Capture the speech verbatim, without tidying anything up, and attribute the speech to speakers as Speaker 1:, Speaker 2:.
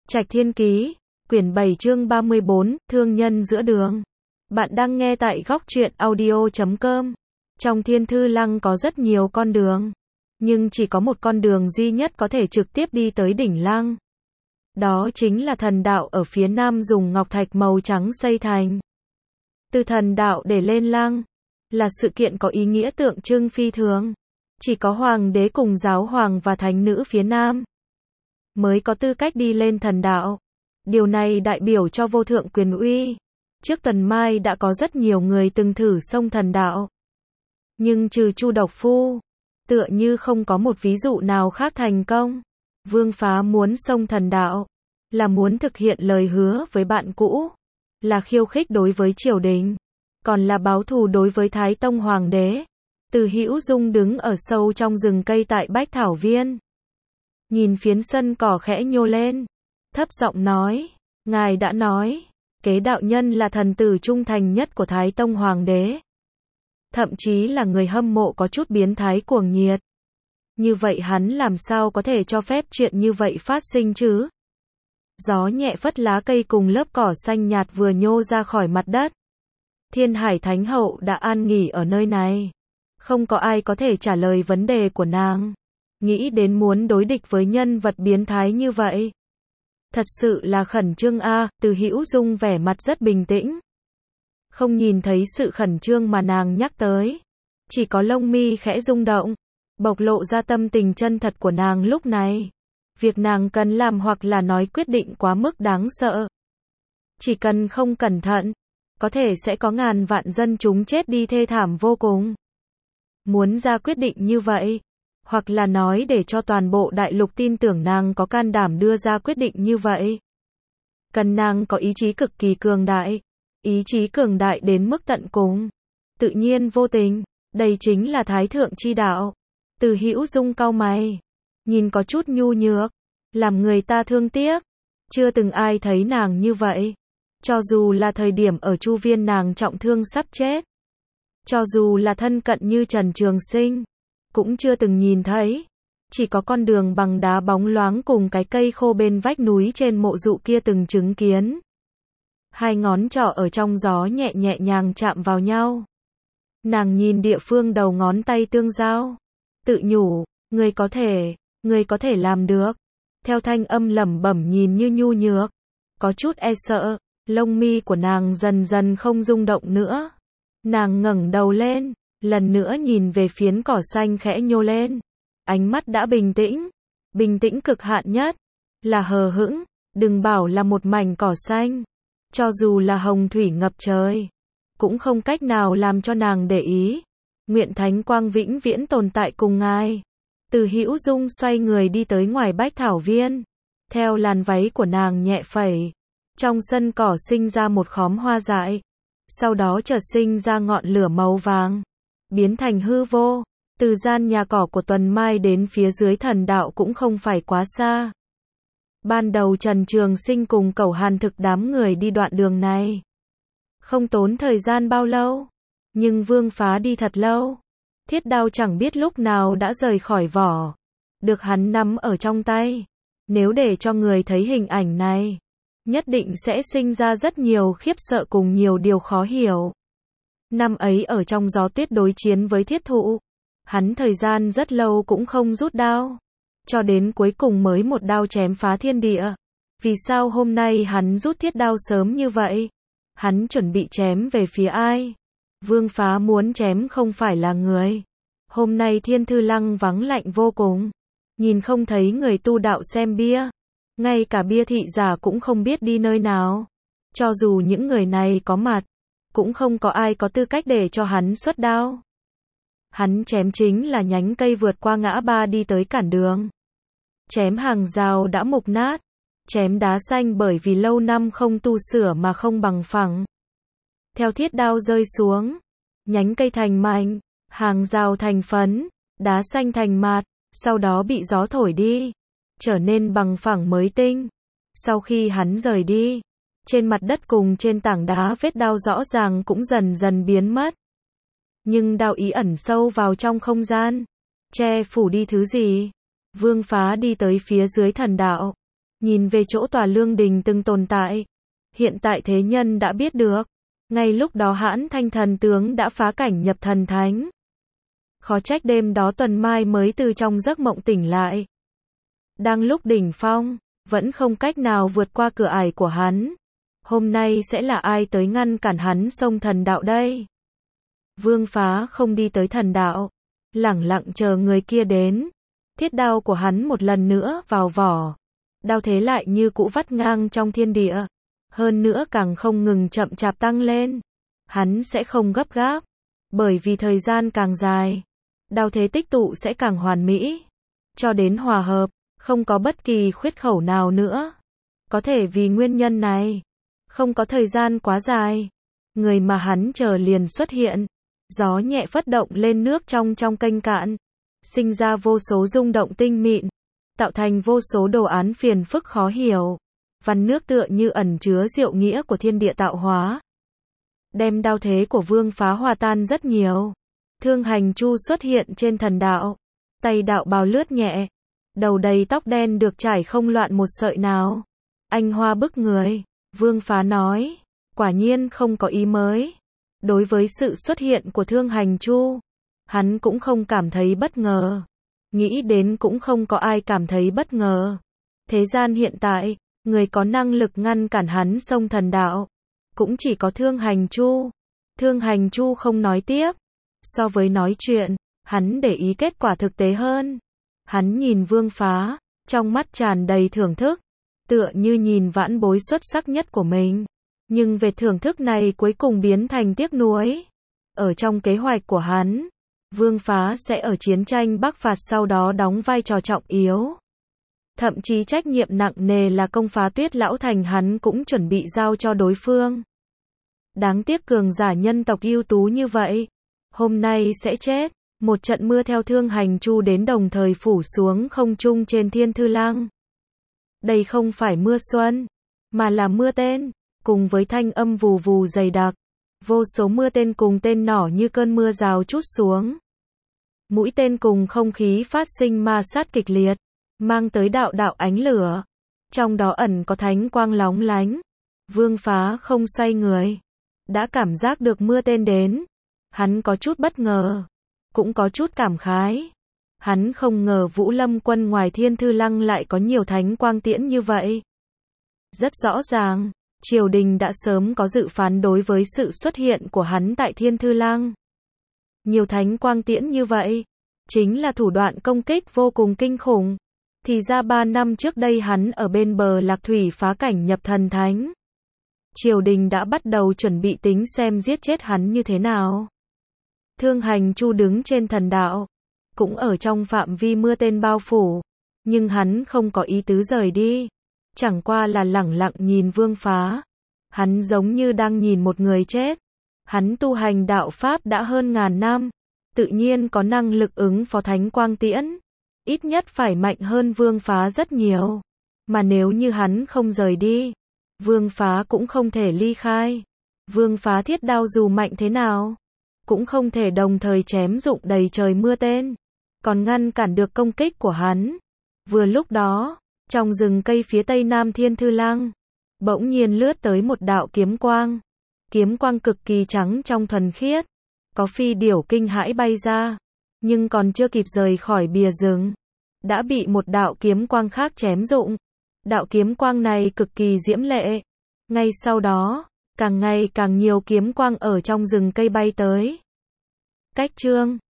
Speaker 1: Trạch Thiên Ký, quyển bảy chương ba mươi bốn, thương nhân giữa đường. Bạn đang nghe tại góc truyện audio chấm com. Trong Thiên Thư Lăng có rất nhiều con đường, nhưng chỉ có một con đường duy nhất có thể trực tiếp đi tới đỉnh lăng. Đó chính là thần đạo ở phía nam dùng ngọc thạch màu trắng xây thành. Từ thần đạo để lên lăng, là sự kiện có ý nghĩa tượng trưng phi thường. Chỉ có hoàng đế cùng giáo hoàng và thánh nữ phía nam mới có tư cách đi lên thần đạo. Điều này đại biểu cho vô thượng quyền uy. Trước tuần mai đã có rất nhiều người từng thử xông thần đạo. Nhưng trừ Chu Độc Phu, tựa như không có một ví dụ nào khác thành công. Vương Phá muốn xông thần đạo, là muốn thực hiện lời hứa với bạn cũ, là khiêu khích đối với triều đình, còn là báo thù đối với Thái Tông Hoàng đế. Từ Hữu Dung đứng ở sâu trong rừng cây tại Bách Thảo Viên, nhìn phiến sân cỏ khẽ nhô lên, thấp giọng nói, ngài đã nói, Kế đạo nhân là thần tử trung thành nhất của Thái Tông Hoàng đế. Thậm chí là người hâm mộ có chút biến thái cuồng nhiệt. Như vậy hắn làm sao có thể cho phép chuyện như vậy phát sinh chứ? Gió nhẹ phất lá cây cùng lớp cỏ xanh nhạt vừa nhô ra khỏi mặt đất. Thiên Hải Thánh Hậu đã an nghỉ ở nơi này. Không có ai có thể trả lời vấn đề của nàng. Nghĩ đến muốn đối địch với nhân vật biến thái như vậy. Thật sự là khẩn trương a. Từ Hữu Dung vẻ mặt rất bình tĩnh. Không nhìn thấy sự khẩn trương mà nàng nhắc tới. Chỉ có lông mi khẽ rung động, bộc lộ ra tâm tình chân thật của nàng lúc này. Việc nàng cần làm hoặc là nói quyết định quá mức đáng sợ. Chỉ cần không cẩn thận, có thể sẽ có ngàn vạn dân chúng chết đi thê thảm vô cùng. Muốn ra quyết định như vậy, hoặc là nói để cho toàn bộ đại lục tin tưởng nàng có can đảm đưa ra quyết định như vậy. Cần nàng có ý chí cực kỳ cường đại, ý chí cường đại đến mức tận cùng, tự nhiên vô tình, đây chính là Thái Thượng chi đạo. Từ Hữu Dung cau mày, nhìn có chút nhu nhược, làm người ta thương tiếc. Chưa từng ai thấy nàng như vậy. Cho dù là thời điểm ở Chu Viên nàng trọng thương sắp chết, cho dù là thân cận như Trần Trường Sinh, cũng chưa từng nhìn thấy. Chỉ có con đường bằng đá bóng loáng cùng cái cây khô bên vách núi trên mộ dụ kia từng chứng kiến. Hai ngón trỏ ở trong gió nhẹ nhẹ nhàng chạm vào nhau. Nàng nhìn địa phương đầu ngón tay tương giao, tự nhủ, người có thể, người có thể làm được. Theo thanh âm lẩm bẩm nhìn như nhu nhược, có chút e sợ, lông mi của nàng dần dần không rung động nữa. Nàng ngẩng đầu lên, lần nữa nhìn về phiến cỏ xanh khẽ nhô lên. Ánh mắt đã bình tĩnh, bình tĩnh cực hạn nhất, là hờ hững, đừng bảo là một mảnh cỏ xanh. Cho dù là hồng thủy ngập trời, cũng không cách nào làm cho nàng để ý. Nguyện Thánh Quang vĩnh viễn tồn tại cùng ngài. Từ Hữu Dung xoay người đi tới ngoài Bách Thảo Viên. Theo làn váy của nàng nhẹ phẩy, trong sân cỏ sinh ra một khóm hoa dại. Sau đó chợt sinh ra ngọn lửa màu vàng, biến thành hư vô. Từ gian nhà cỏ của Tuần Mai đến phía dưới thần đạo cũng không phải quá xa. Ban đầu Trần Trường Sinh cùng Cẩu Hàn Thực đám người đi đoạn đường này, không tốn thời gian bao lâu. Nhưng Vương Phá đi thật lâu. Thiết đao chẳng biết lúc nào đã rời khỏi vỏ, được hắn nắm ở trong tay. Nếu để cho người thấy hình ảnh này, nhất định sẽ sinh ra rất nhiều khiếp sợ cùng nhiều điều khó hiểu. Năm ấy ở trong gió tuyết đối chiến với thiết thụ, hắn thời gian rất lâu cũng không rút đao, cho đến cuối cùng mới một đao chém phá thiên địa. Vì sao hôm nay hắn rút thiết đao sớm như vậy? Hắn chuẩn bị chém về phía ai? Vương Phá muốn chém không phải là người. Hôm nay Thiên Thư Lăng vắng lạnh vô cùng, nhìn không thấy người tu đạo xem bia, ngay cả bia thị giả cũng không biết đi nơi nào. Cho dù những người này có mặt, cũng không có ai có tư cách để cho hắn xuất đao. Hắn chém chính là nhánh cây vượt qua ngã ba đi tới cản đường. Chém hàng rào đã mục nát, chém đá xanh bởi vì lâu năm không tu sửa mà không bằng phẳng. Theo thiết đao rơi xuống, nhánh cây thành mảnh, hàng rào thành phấn, đá xanh thành mạt, sau đó bị gió thổi đi, trở nên bằng phẳng mới tinh. Sau khi hắn rời đi, trên mặt đất cùng trên tảng đá vết đao rõ ràng cũng dần dần biến mất. Nhưng đao ý ẩn sâu vào trong không gian, che phủ đi thứ gì. Vương Phá đi tới phía dưới thần đạo, nhìn về chỗ tòa lương đình từng tồn tại. Hiện tại thế nhân đã biết được. Ngay lúc đó Hãn Thanh thần tướng đã phá cảnh nhập thần thánh. Khó trách đêm đó Tuần Mai mới từ trong giấc mộng tỉnh lại. Đang lúc đỉnh phong, vẫn không cách nào vượt qua cửa ải của hắn. Hôm nay sẽ là ai tới ngăn cản hắn xông thần đạo đây? Vương Phá không đi tới thần đạo, lẳng lặng chờ người kia đến. Thiết đao của hắn một lần nữa vào vỏ. Đao thế lại như cũ vắt ngang trong thiên địa. Hơn nữa càng không ngừng chậm chạp tăng lên. Hắn sẽ không gấp gáp, bởi vì thời gian càng dài, đao thế tích tụ sẽ càng hoàn mỹ, cho đến hòa hợp, không có bất kỳ khuyết khẩu nào nữa. Có thể vì nguyên nhân này, không có thời gian quá dài, người mà hắn chờ liền xuất hiện. Gió nhẹ phất động lên nước trong trong kênh cạn, sinh ra vô số rung động tinh mịn, tạo thành vô số đồ án phiền phức khó hiểu. Văn nước tựa như ẩn chứa diệu nghĩa của thiên địa tạo hóa, đem đao thế của Vương Phá hòa tan rất nhiều. Thương Hành Chu xuất hiện trên thần đạo, tay đạo bào lướt nhẹ, đầu đầy tóc đen được trải không loạn một sợi nào. Anh hoa bức người, Vương Phá nói, quả nhiên không có ý mới. Đối với sự xuất hiện của Thương Hành Chu, hắn cũng không cảm thấy bất ngờ. Nghĩ đến cũng không có ai cảm thấy bất ngờ. Thế gian hiện tại, người có năng lực ngăn cản hắn xông thần đạo, cũng chỉ có Thương Hành Chu. Thương Hành Chu không nói tiếp. So với nói chuyện, hắn để ý kết quả thực tế hơn. Hắn nhìn Vương Phá, trong mắt tràn đầy thưởng thức, tựa như nhìn vãn bối xuất sắc nhất của mình. Nhưng về thưởng thức này cuối cùng biến thành tiếc nuối. Ở trong kế hoạch của hắn, Vương Phá sẽ ở chiến tranh Bắc phạt sau đó đóng vai trò trọng yếu. Thậm chí trách nhiệm nặng nề là công phá Tuyết Lão Thành hắn cũng chuẩn bị giao cho đối phương. Đáng tiếc cường giả nhân tộc ưu tú như vậy, hôm nay sẽ chết. Một trận mưa theo Thương Hành Chu đến đồng thời phủ xuống không trung trên Thiên Thư Lăng. Đây không phải mưa xuân, mà là mưa tên, cùng với thanh âm vù vù dày đặc. Vô số mưa tên cùng tên nỏ như cơn mưa rào trút xuống. Mũi tên cùng không khí phát sinh ma sát kịch liệt, mang tới đạo đạo ánh lửa. Trong đó ẩn có thánh quang lóng lánh. Vương Phá không xoay người, đã cảm giác được mưa tên đến. Hắn có chút bất ngờ, cũng có chút cảm khái. Hắn không ngờ Vũ Lâm quân ngoài Thiên Thư Lăng lại có nhiều thánh quang tiễn như vậy. Rất rõ ràng, triều đình đã sớm có dự phán đối với sự xuất hiện của hắn tại Thiên Thư Lăng. Nhiều thánh quang tiễn như vậy, chính là thủ đoạn công kích vô cùng kinh khủng. Thì ra ba năm trước đây hắn ở bên bờ Lạc Thủy phá cảnh nhập thần thánh. Triều đình đã bắt đầu chuẩn bị tính xem giết chết hắn như thế nào. Thương Hành Chu đứng trên thần đạo, cũng ở trong phạm vi mưa tên bao phủ, nhưng hắn không có ý tứ rời đi, chẳng qua là lẳng lặng nhìn Vương Phá. Hắn giống như đang nhìn một người chết. Hắn tu hành đạo pháp đã hơn ngàn năm, tự nhiên có năng lực ứng phó thánh quang tiễn, ít nhất phải mạnh hơn Vương Phá rất nhiều. Mà nếu như hắn không rời đi, Vương Phá cũng không thể ly khai. Vương Phá thiết đao dù mạnh thế nào, cũng không thể đồng thời chém dụng đầy trời mưa tên, còn ngăn cản được công kích của hắn. Vừa lúc đó, trong rừng cây phía tây nam Thiên Thư Lăng, bỗng nhiên lướt tới một đạo kiếm quang. Kiếm quang cực kỳ trắng trong thuần khiết, có phi điểu kinh hãi bay ra, nhưng còn chưa kịp rời khỏi bìa rừng, đã bị một đạo kiếm quang khác chém dụng. Đạo kiếm quang này cực kỳ diễm lệ. Ngay sau đó, càng ngày càng nhiều kiếm quang ở trong rừng cây bay tới. Cách chương